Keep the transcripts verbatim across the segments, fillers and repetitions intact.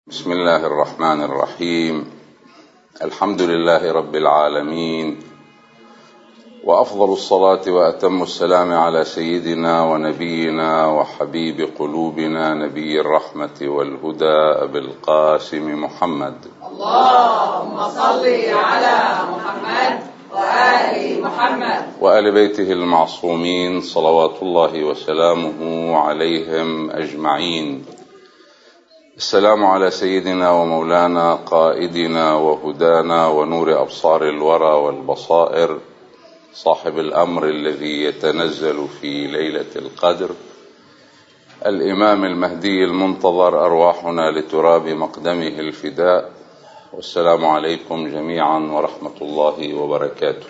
بسم الله الرحمن الرحيم. الحمد لله رب العالمين، وأفضل الصلاة وأتم السلام على سيدنا ونبينا وحبيب قلوبنا نبي الرحمة والهدى أبي القاسم محمد. اللهم صل على محمد وآل محمد وآل بيته المعصومين صلوات الله وسلامه عليهم أجمعين. السلام على سيدنا ومولانا قائدنا وهدانا ونور أبصار الورى والبصائر، صاحب الأمر الذي يتنزل في ليلة القدر، الإمام المهدي المنتظر، أرواحنا لتراب مقدمه الفداء. والسلام عليكم جميعا ورحمة الله وبركاته.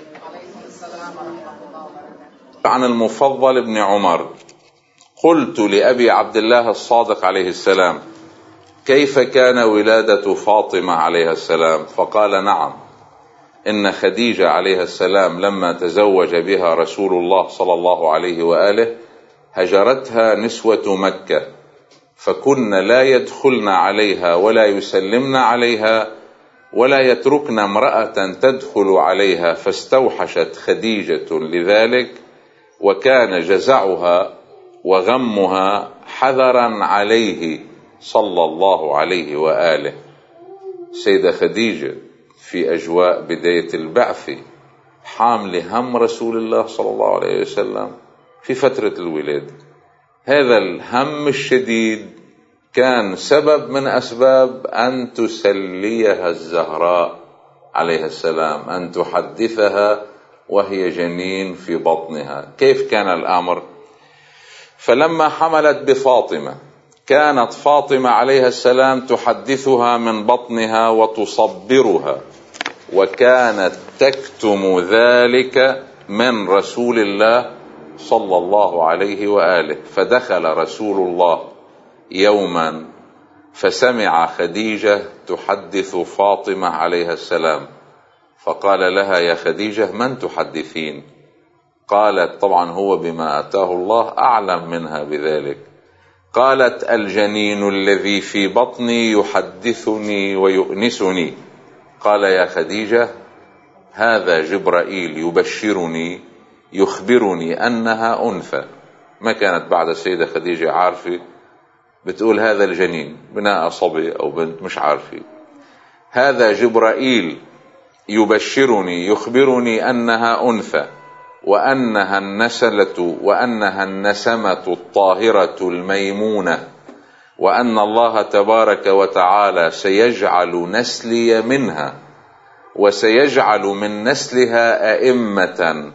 عن المفضل بن عمر: قلت لأبي عبد الله الصادق عليه السلام: كيف كان ولادة فاطمة عليها السلام؟ فقال: نعم، إن خديجة عليها السلام لما تزوج بها رسول الله صلى الله عليه وآله هجرتها نسوة مكة، فكن لا يدخلن عليها ولا يسلمن عليها ولا يتركن امرأة تدخل عليها، فاستوحشت خديجة لذلك، وكان جزعها وغمها حذرا عليه صلى الله عليه وآله. سيدة خديجة في أجواء بداية البعث حامل هم رسول الله صلى الله عليه وسلم في فترة الولادة. هذا الهم الشديد كان سبب من أسباب أن تسليها الزهراء عليها السلام، أن تحدثها وهي جنين في بطنها. كيف كان الأمر؟ فلما حملت بفاطمة كانت فاطمة عليها السلام تحدثها من بطنها وتصبرها، وكانت تكتم ذلك من رسول الله صلى الله عليه وآله. فدخل رسول الله يوما فسمع خديجة تحدث فاطمة عليها السلام، فقال لها: يا خديجة، من تحدثين؟ قالت: طبعا هو بما أتاه الله أعلم منها بذلك. قالت: الجنين الذي في بطني يحدثني ويؤنسني. قال: يا خديجة، هذا جبرائيل يبشرني يخبرني أنها أنثى. ما كانت بعد السيدة خديجة عارفة، بتقول هذا الجنين بناء صبي أو بنت، مش عارفة. هذا جبرائيل يبشرني يخبرني أنها أنثى، وأنها النسلة وأنها النسمة الطاهرة الميمونة، وأن الله تبارك وتعالى سيجعل نسلي منها، وسيجعل من نسلها أئمة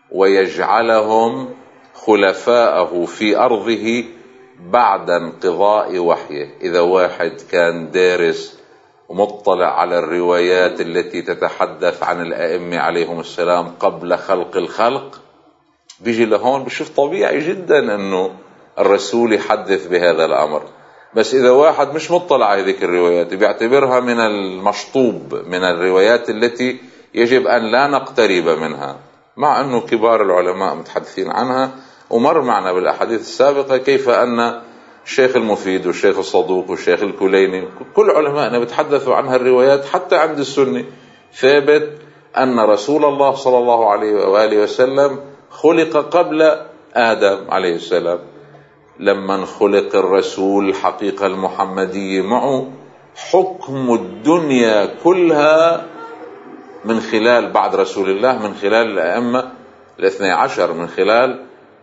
ويجعلهم خلفاءه في أرضه بعد انقضاء وحيه. إذا واحد كان دارس ومطلع على الروايات التي تتحدث عن الأئمة عليهم السلام قبل خلق الخلق، بيجي لهون بشوف طبيعي جدا أنه الرسول يحدث بهذا الأمر. بس إذا واحد مش مطلع على ذيك الروايات بيعتبرها من المشطوب، من الروايات التي يجب أن لا نقترب منها، مع أنه كبار العلماء متحدثين عنها. ومر معنا بالأحاديث السابقة كيف أن الشيخ المفيد والشيخ الصدوق والشيخ الكليني كل علماءنا بتحدثوا عنها الروايات. حتى عند السنة ثابت أن رسول الله صلى الله عليه وآله وسلم خلق قبل آدم عليه السلام. لما خلق الرسول الحقيقة المحمدية معه حكم الدنيا كلها من خلال بعد رسول الله، من خلال الأئمة الاثني عشر، من خلال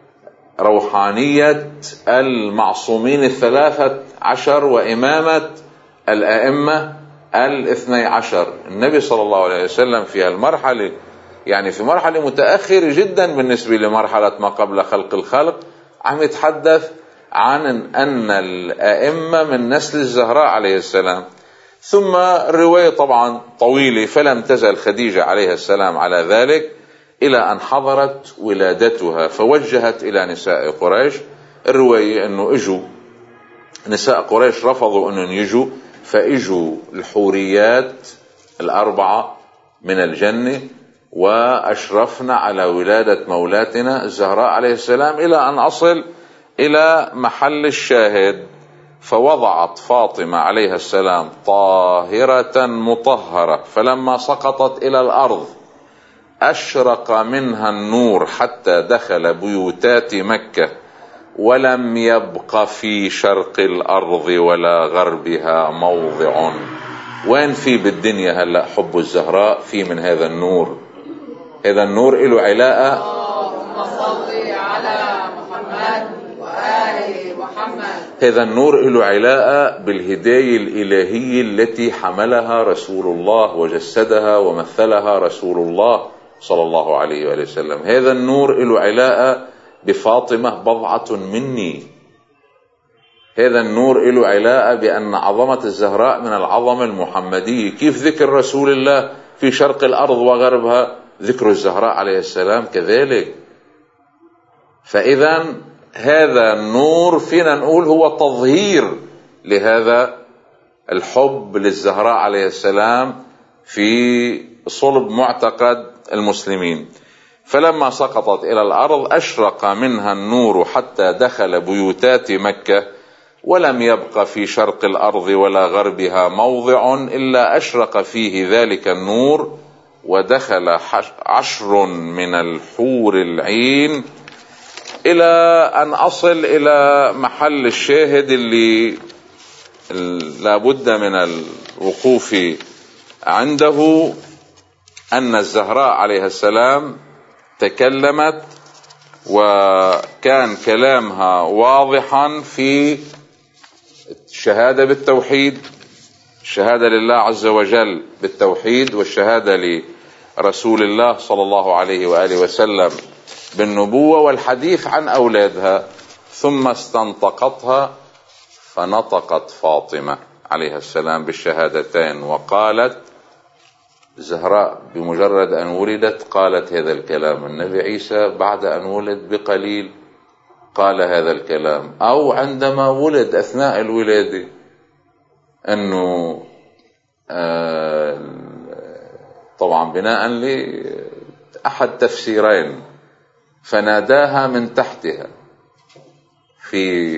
روحانية المعصومين الثلاثة عشر وإمامة الأئمة الاثني عشر. النبي صلى الله عليه وسلم في المرحلة، يعني في مرحلة متأخرة جدا بالنسبة لمرحلة ما قبل خلق الخلق، عم يتحدث عن أن الأئمة من نسل الزهراء عليه السلام. ثم الرواية طبعا طويلة، فلم تزل خديجة عليه السلام على ذلك إلى أن حضرت ولادتها، فوجهت إلى نساء قريش. الرواية أنه إجوا نساء قريش، رفضوا أنهم يجوا، فإجوا الحوريات الأربعة من الجنة وأشرفنا على ولادة مولاتنا الزهراء عليه السلام، إلى أن أصل إلى محل الشاهد. فوضعت فاطمة عليها السلام طاهرة مطهرة، فلما سقطت إلى الأرض أشرق منها النور حتى دخل بيوتات مكة، ولم يبق في شرق الأرض ولا غربها موضع. وين في بالدنيا هلأ حب الزهراء في من هذا النور؟ هذا النور له علاقة. اللهم صل على محمد وآل محمد. هذا النور له علاقة بالهداية الإلهية التي حملها رسول الله وجسدها ومثلها رسول الله صلى الله عليه وآله وسلم. هذا النور له علاقة بفاطمة بضعة مني. هذا النور له علاقة بأن عظمة الزهراء من العظمة المحمدية. كيف ذكر رسول الله في شرق الأرض وغربها، ذكر الزهراء عليه السلام كذلك. فإذا هذا النور فينا نقول هو تظهير لهذا الحب للزهراء عليه السلام في صلب معتقد المسلمين. فلما سقطت إلى الأرض أشرق منها النور حتى دخل بيوتات مكة، ولم يبق في شرق الأرض ولا غربها موضع إلا أشرق فيه ذلك النور، ودخل عشر من الحور العين، إلى أن أصل إلى محل الشاهد اللي لابد من الوقوف عنده، أن الزهراء عليها السلام تكلمت، وكان كلامها واضحا في الشهادة بالتوحيد، الشهادة لله عز وجل بالتوحيد، والشهادة لرسول الله صلى الله عليه وآله وسلم بالنبوة، والحديث عن أولادها. ثم استنطقتها فنطقت فاطمة عليها السلام بالشهادتين، وقالت زهراء بمجرد أن ولدت قالت هذا الكلام. النبي عيسى بعد أن ولد بقليل قال هذا الكلام، أو عندما ولد أثناء الولادة، أنه آه طبعا بناء لأحد تفسيرين، فناداها من تحتها، في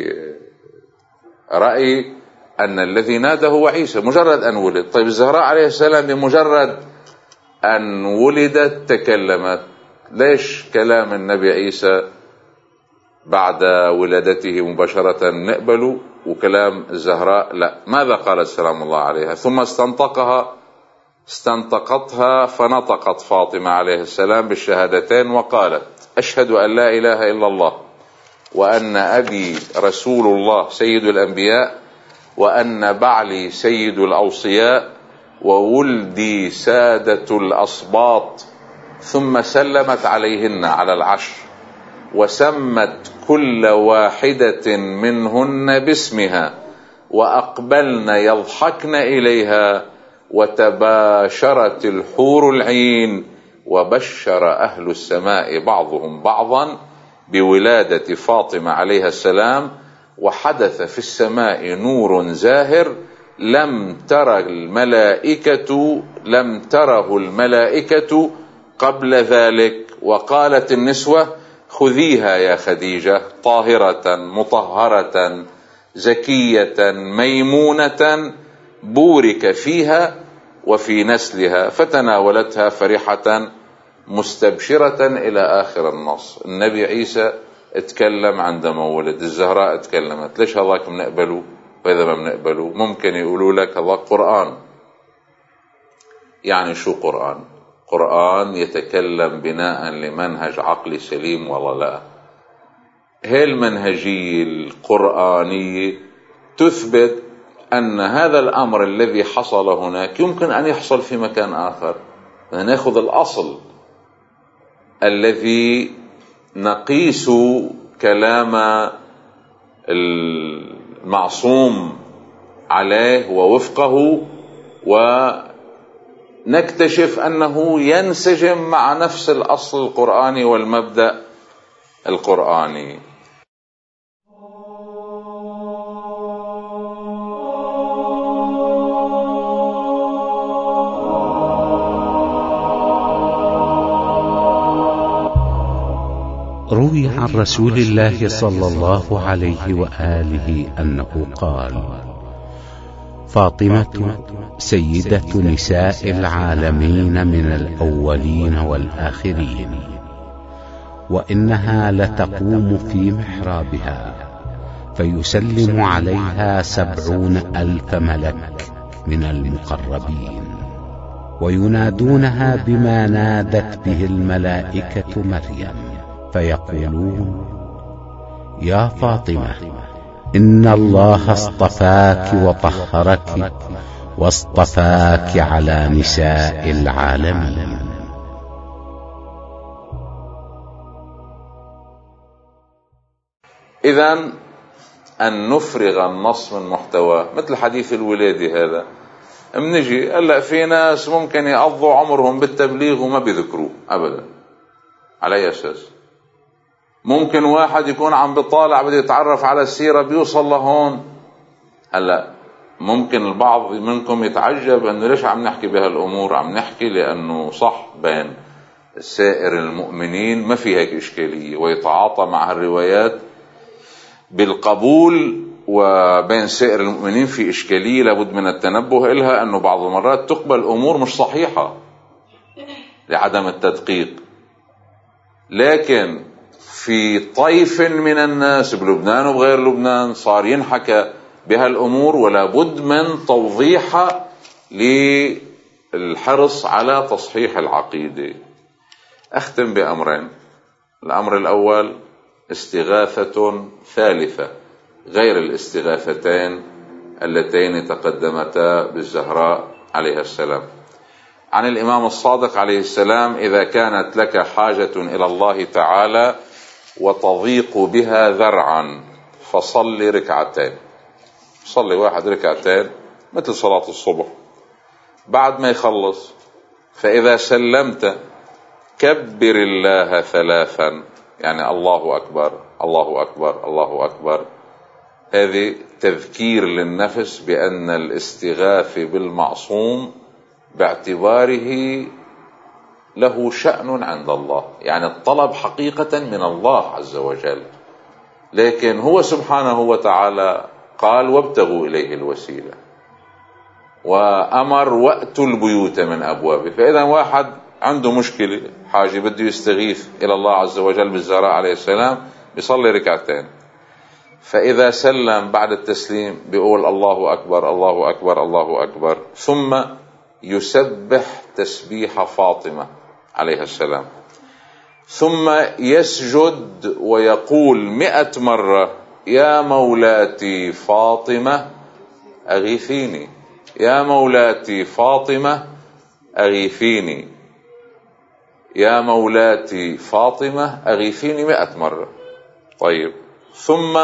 رأي أن الذي نادى هو عيسى مجرد أن ولد. طيب الزهراء عليه السلام بمجرد أن ولدت تكلمت، ليش كلام النبي عيسى بعد ولادته مباشرة نقبله وكلام الزهراء لا؟ ماذا قالت سلام الله عليها؟ ثم استنطقها استنطقتها فنطقت فاطمة عليه السلام بالشهادتين، وقالت أشهد أن لا إله إلا الله، وأن أبي رسول الله سيد الأنبياء، وأن بعلي سيد الأوصياء، وولدي سادة الأصباط. ثم سلمت عليهن على العشر، وسمت كل واحدة منهن باسمها، وأقبلن يضحكن إليها، وتباشرت الحور العين، وبشر أهل السماء بعضهم بعضا بولادة فاطمة عليها السلام. وحدث في السماء نور زاهر لم تر الملائكة لم تره الملائكة قبل ذلك. وقالت النسوة خذيها يا خديجة طاهرة مطهرة زكية ميمونة بورك فيها وفي نسلها، فتناولتها فرحة مستبشرة إلى آخر النص. النبي عيسى اتكلم عندما ولد، الزهراء اتكلمت. ليش هذاك بنقبله وإذا ما بنقبله؟ ممكن يقولوا لك هذا قرآن. يعني شو قرآن؟ قرآن يتكلم بناء لمنهج عقلي سليم ولا لا؟ هي المنهجية القرآنية تثبت أن هذا الأمر الذي حصل هناك يمكن أن يحصل في مكان آخر. نأخذ الأصل الذي نقيس كلام المعصوم عليه ووفقه، ونكتشف أنه ينسجم مع نفس الأصل القرآني والمبدأ القرآني. روح روي عن رسول الله صلى الله عليه وآله أنه قال: فاطمة سيدة نساء العالمين من الأولين والآخرين، وإنها لتقوم في محرابها فيسلم عليها سبعون ألف ملك من المقربين، وينادونها بما نادت به الملائكة مريم، فيقولون: يا فاطمة، إن الله اصطفاك وطهرك واصطفاك على نساء العالمين. إذن أن نفرغ النص من محتواه، مثل حديث الولادة هذا، منجي هلا في ناس ممكن يقضوا عمرهم بالتبليغ وما بيذكروه أبدا. على أي أساس؟ ممكن واحد يكون عم بيطالع بده يتعرف على السيرة بيوصل لهون. هلا ممكن البعض منكم يتعجب انه ليش عم نحكي بهالامور. عم نحكي لانه صح بين سائر المؤمنين ما في هيك اشكالية ويتعاطى مع الروايات بالقبول، وبين سائر المؤمنين في اشكالية لابد من التنبه إلها، انه بعض المرات تقبل امور مش صحيحة لعدم التدقيق. لكن في طيف من الناس بلبنان وبغير لبنان صار ينحكى بهالأمور، ولا بد من توضيحها للحرص على تصحيح العقيدة. أختم بأمرين. الأمر الأول استغاثة ثالثة غير الاستغاثتين اللتين تقدمتا بالزهراء عليها السلام. عن الإمام الصادق عليه السلام: إذا كانت لك حاجة إلى الله تعالى وتضيق بها ذرعا فصل ركعتين. صلي واحد ركعتين مثل صلاة الصبح، بعد ما يخلص فإذا سلمت كبر الله ثلاثا، يعني الله أكبر الله أكبر الله أكبر. هذه تذكير للنفس بأن الاستغاثة بالمعصوم باعتباره له شأن عند الله، يعني الطلب حقيقة من الله عز وجل، لكن هو سبحانه وتعالى قال: وابتغوا إليه الوسيلة، وأمر: وأتوا البيوت من أبوابه. فإذا واحد عنده مشكلة حاجة بده يستغيث إلى الله عز وجل بالزهراء عليه السلام بيصلي ركعتين، فإذا سلم بعد التسليم بيقول: الله أكبر الله أكبر الله أكبر، ثم يسبح تسبيح فاطمة عليها السلام، ثم يسجد ويقول مئة مرة: يا مولاتي فاطمة أغيثيني، يا مولاتي فاطمة أغيثيني، يا مولاتي فاطمة أغيثيني مئة مرة. طيب، ثم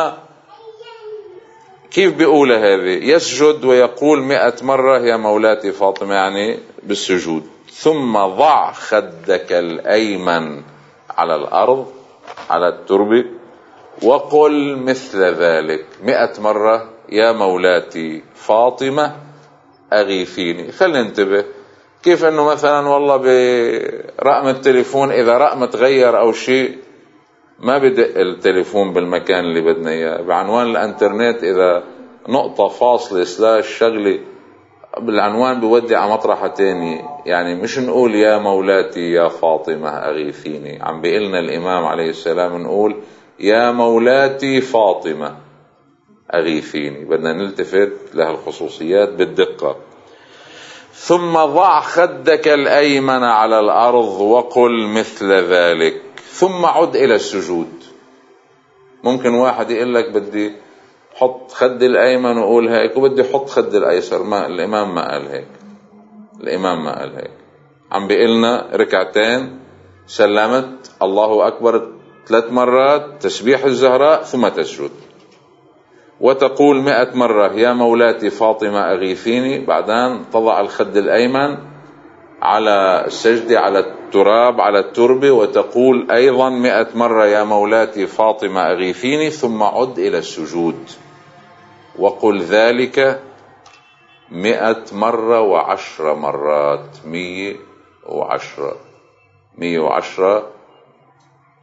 كيف بيقول هذه؟ يسجد ويقول مئة مرة يا مولاتي فاطمة، يعني بالسجود. ثم ضع خدك الأيمن على الأرض على التربة وقل مثل ذلك مئة مرة: يا مولاتي فاطمة أغيثيني. خلينا ننتبه كيف انه مثلا والله برقم التليفون اذا رقم تغير او شيء ما بدق التليفون بالمكان اللي بدنا اياه، بعنوان الانترنت اذا نقطة فاصلة سلاش شغلة بالعنوان بيودي على مطرحة تاني. يعني مش نقول يا مولاتي يا فاطمة أغيثيني، عم بيقلنا الإمام عليه السلام نقول يا مولاتي فاطمة أغيثيني. بدنا نلتفت لها الخصوصيات بالدقة. ثم ضع خدك الأيمن على الأرض وقل مثل ذلك، ثم عد إلى السجود. ممكن واحد يقول لك بدي حط خد الأيمن وقول هيك، وبدي حط خد الأيسر. ما الإمام ما قال هيك، الإمام ما قال هيك. عم بيقلنا ركعتين، سلمت الله أكبر ثلاث مرات تسبيح الزهراء، ثم تسجد وتقول مئة مرة يا مولاتي فاطمة أغيثيني. بعدين تضع الخد الأيمن على السجدة على التراب على التربة وتقول أيضا مئة مرة يا مولاتي فاطمة أغيثيني، ثم عد إلى السجود وقل ذلك مئة مرة وعشر مرات. مية وعشرة مية وعشرة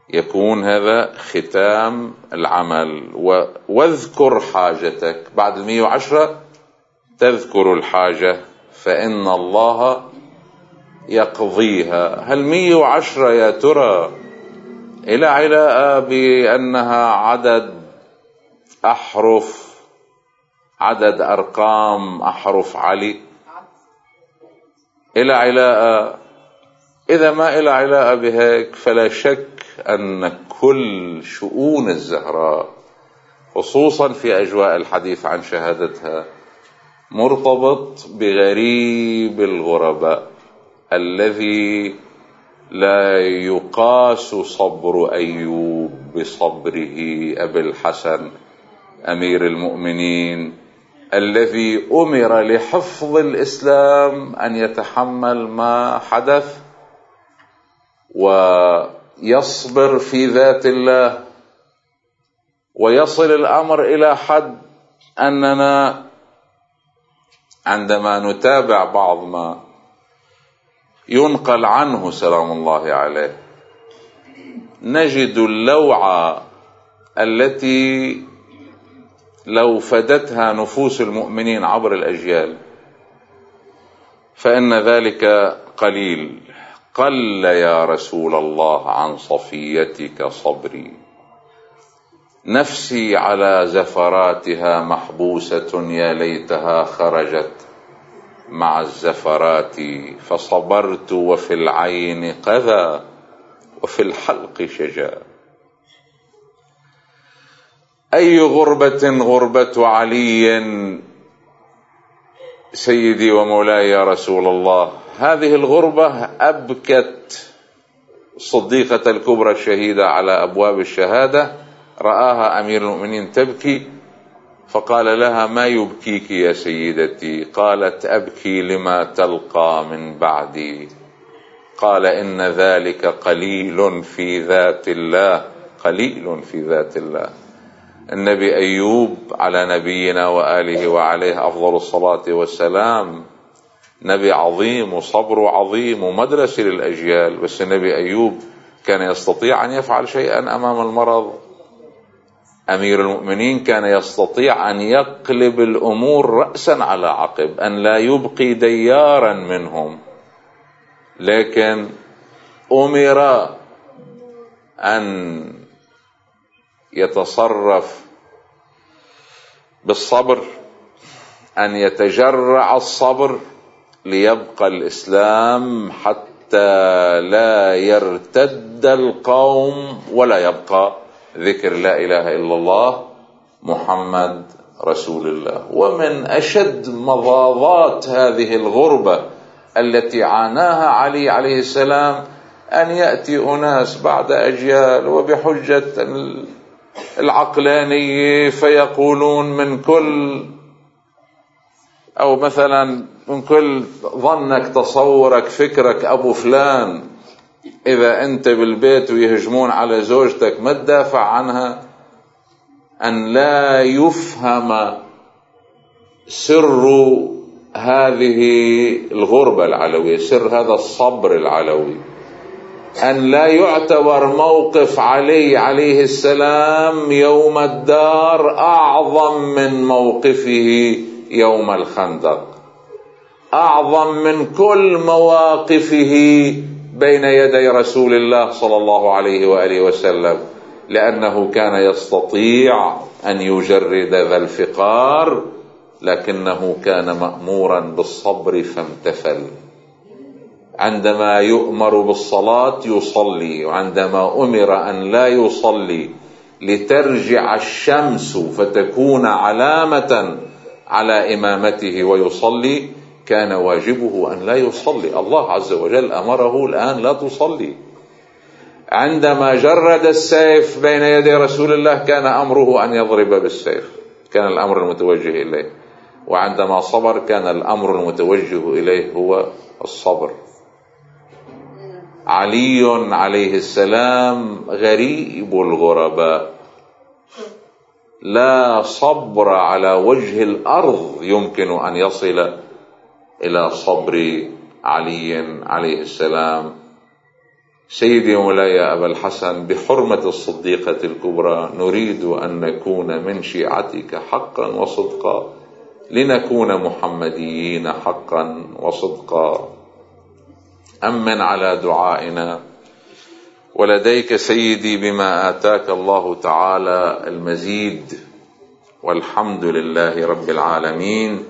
يكون هذا ختام العمل. واذكر حاجتك بعد المئة وعشرة، تذكر الحاجة فإن الله يقضيها. هل مئة وعشرة يا ترى إلى علاقة بأنها عدد أحرف، عدد أرقام أحرف علي؟ إلى علاقة؟ إذا ما إلى علاقة بهيك فلا شك أن كل شؤون الزهراء خصوصا في أجواء الحديث عن شهادتها مرتبط بغريب الغرباء الذي لا يقاس صبر أيوب بصبره أبي الحسن أمير المؤمنين، الذي أمر لحفظ الإسلام أن يتحمل ما حدث ويصبر في ذات الله، ويصل الأمر إلى حد أننا عندما نتابع بعض ما ينقل عنه سلام الله عليه نجد اللوعة التي لو فدتها نفوس المؤمنين عبر الأجيال فإن ذلك قليل. قل يا رسول الله عن صفيتك صبري، نفسي على زفراتها محبوسة يا ليتها خرجت مع الزفرات، فصبرت وفي العين قذى وفي الحلق شجا. أي غربة غربة علي سيدي ومولاي يا رسول الله. هذه الغربة أبكت الصديقة الكبرى الشهيدة على أبواب الشهادة، رآها أمير المؤمنين تبكي فقال لها ما يبكيك يا سيدتي؟ قالت أبكي لما تلقى من بعدي. قال إن ذلك قليل في ذات الله، قليل في ذات الله. النبي أيوب على نبينا وآله وعليه أفضل الصلاة والسلام نبي عظيم وصبره عظيم ومدرسة للأجيال، بس النبي أيوب كان يستطيع أن يفعل شيئا أمام المرض. أمير المؤمنين كان يستطيع أن يقلب الأمور رأسا على عقب، أن لا يبقي ديارا منهم، لكن أمر أن يتصرف بالصبر، أن يتجرع الصبر ليبقى الإسلام حتى لا يرتد القوم ولا يبقى ذكر لا إله إلا الله محمد رسول الله. ومن أشد مضاضات هذه الغربة التي عاناها علي عليه السلام أن يأتي أناس بعد أجيال وبحجة العقلانية فيقولون من كل أو مثلا من كل ظنك تصورك فكرك أبو فلان، إذا أنت بالبيت ويهجمون على زوجتك ما تدافع عنها. أن لا يفهم سر هذه الغربة العلوية، سر هذا الصبر العلوي، أن لا يعتبر موقف علي عليه السلام يوم الدار أعظم من موقفه يوم الخندق، أعظم من كل مواقفه بين يدي رسول الله صلى الله عليه وآله وسلم، لأنه كان يستطيع أن يجرد ذا الفقار، لكنه كان مأمورا بالصبر فامتثل. عندما يؤمر بالصلاة يصلي، وعندما أمر أن لا يصلي لترجع الشمس فتكون علامة على إمامته ويصلي كان واجبه أن لا يصلي. الله عز وجل أمره الآن لا تصلي. عندما جرد السيف بين يدي رسول الله كان أمره أن يضرب بالسيف، كان الأمر المتوجه إليه. وعندما صبر كان الأمر المتوجه إليه هو الصبر. علي عليه السلام غريب الغرباء، لا صبر على وجه الأرض يمكن أن يصل إلى صبر علي عليه السلام. سيدي مولاي يا أبا الحسن، بحرمة الصديقة الكبرى نريد أن نكون من شيعتك حقا وصدقا، لنكون محمديين حقا وصدقا. أمن على دعائنا. ولديك سيدي بما آتاك الله تعالى المزيد، والحمد لله رب العالمين.